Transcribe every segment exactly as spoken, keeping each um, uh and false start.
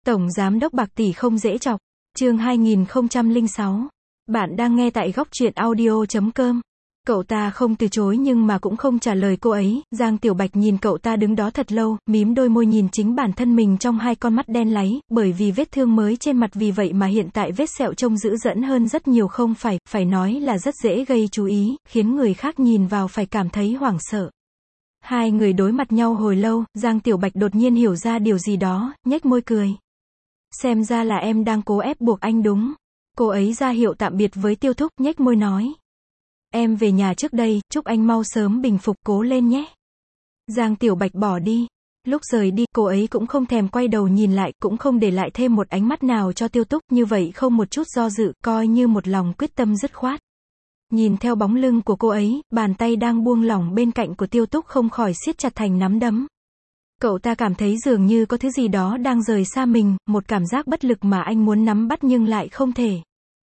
Tổng Giám đốc bạc tỷ không dễ chọc. Chương hai nghìn không trăm lẻ sáu. Bạn đang nghe tại góc truyện audio chấm com. Cậu ta không từ chối nhưng mà cũng không trả lời cô ấy. Giang Tiểu Bạch nhìn cậu ta đứng đó thật lâu, mím đôi môi nhìn chính bản thân mình trong hai con mắt đen láy, bởi vì vết thương mới trên mặt, vì vậy mà hiện tại vết sẹo trông dữ dẫn hơn rất nhiều, không phải, phải nói là rất dễ gây chú ý, khiến người khác nhìn vào phải cảm thấy hoảng sợ. Hai người đối mặt nhau hồi lâu, Giang Tiểu Bạch đột nhiên hiểu ra điều gì đó, nhếch môi cười. Xem ra là em đang cố ép buộc anh đúng. Cô ấy ra hiệu tạm biệt với Tiêu Thúc, nhếch môi nói. Em về nhà trước đây, chúc anh mau sớm bình phục, cố lên nhé. Giang Tiểu Bạch bỏ đi. Lúc rời đi, cô ấy cũng không thèm quay đầu nhìn lại, cũng không để lại thêm một ánh mắt nào cho Tiêu Túc, như vậy không một chút do dự, coi như một lòng quyết tâm dứt khoát. Nhìn theo bóng lưng của cô ấy, bàn tay đang buông lỏng bên cạnh của Tiêu Túc không khỏi siết chặt thành nắm đấm. Cậu ta cảm thấy dường như có thứ gì đó đang rời xa mình, một cảm giác bất lực mà anh muốn nắm bắt nhưng lại không thể.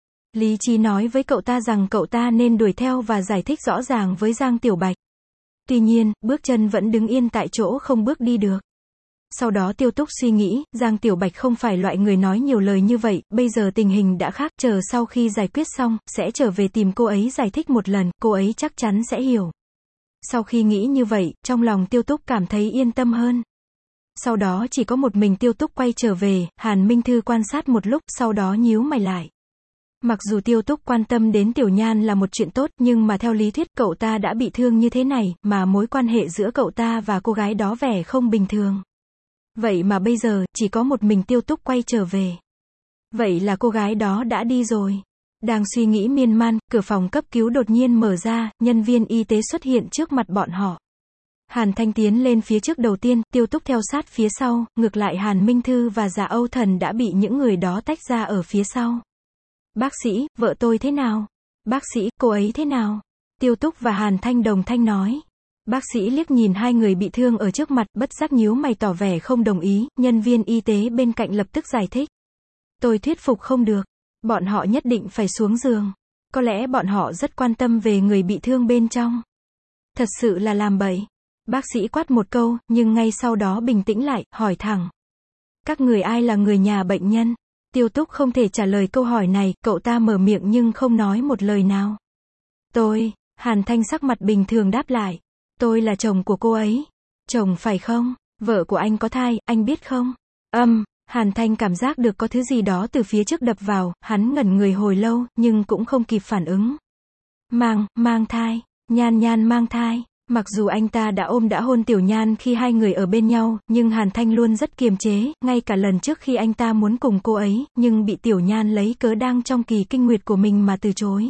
Lý trí nói với cậu ta rằng cậu ta nên đuổi theo và giải thích rõ ràng với Giang Tiểu Bạch. Tuy nhiên, bước chân vẫn đứng yên tại chỗ không bước đi được. Sau đó Tiêu Túc suy nghĩ, Giang Tiểu Bạch không phải loại người nói nhiều lời như vậy, bây giờ tình hình đã khác, chờ sau khi giải quyết xong, sẽ trở về tìm cô ấy giải thích một lần, cô ấy chắc chắn sẽ hiểu. Sau khi nghĩ như vậy, trong lòng Tiêu Túc cảm thấy yên tâm hơn. Sau đó chỉ có một mình Tiêu Túc quay trở về, Hàn Minh Thư quan sát một lúc, sau đó nhíu mày lại. Mặc dù Tiêu Túc quan tâm đến Tiểu Nhan là một chuyện tốt, nhưng mà theo lý thuyết cậu ta đã bị thương như thế này, mà mối quan hệ giữa cậu ta và cô gái đó vẻ không bình thường. Vậy mà bây giờ, chỉ có một mình Tiêu Túc quay trở về. Vậy là cô gái đó đã đi rồi. Đang suy nghĩ miên man, cửa phòng cấp cứu đột nhiên mở ra, nhân viên y tế xuất hiện trước mặt bọn họ. Hàn Thanh tiến lên phía trước đầu tiên, Tiêu Túc theo sát phía sau, ngược lại Hàn Minh Thư và Dạ Âu Thần đã bị những người đó tách ra ở phía sau. Bác sĩ, vợ tôi thế nào? Bác sĩ, cô ấy thế nào? Tiêu Túc và Hàn Thanh đồng thanh nói. Bác sĩ liếc nhìn hai người bị thương ở trước mặt, bất giác nhíu mày tỏ vẻ không đồng ý, nhân viên y tế bên cạnh lập tức giải thích. Tôi thuyết phục không được. Bọn họ nhất định phải xuống giường. Có lẽ bọn họ rất quan tâm về người bị thương bên trong. Thật sự là làm bậy. Bác sĩ quát một câu, nhưng ngay sau đó bình tĩnh lại, hỏi thẳng. Các người ai là người nhà bệnh nhân? Tiêu Túc không thể trả lời câu hỏi này, cậu ta mở miệng nhưng không nói một lời nào. Tôi, Hàn Thanh sắc mặt bình thường đáp lại. Tôi là chồng của cô ấy. Chồng phải không? Vợ của anh có thai, anh biết không? Âm, Hàn Thanh cảm giác được có thứ gì đó từ phía trước đập vào, hắn ngẩn người hồi lâu, nhưng cũng không kịp phản ứng. Mang, mang thai, Nhan Nhan mang thai. Mặc dù anh ta đã ôm đã hôn Tiểu Nhan khi hai người ở bên nhau, nhưng Hàn Thanh luôn rất kiềm chế, ngay cả lần trước khi anh ta muốn cùng cô ấy, nhưng bị Tiểu Nhan lấy cớ đang trong kỳ kinh nguyệt của mình mà từ chối.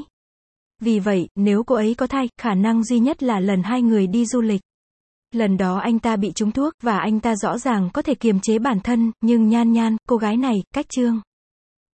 Vì vậy, nếu cô ấy có thai, khả năng duy nhất là lần hai người đi du lịch. Lần đó anh ta bị trúng thuốc, và anh ta rõ ràng có thể kiềm chế bản thân, nhưng Nhan Nhan, cô gái này, cách Trương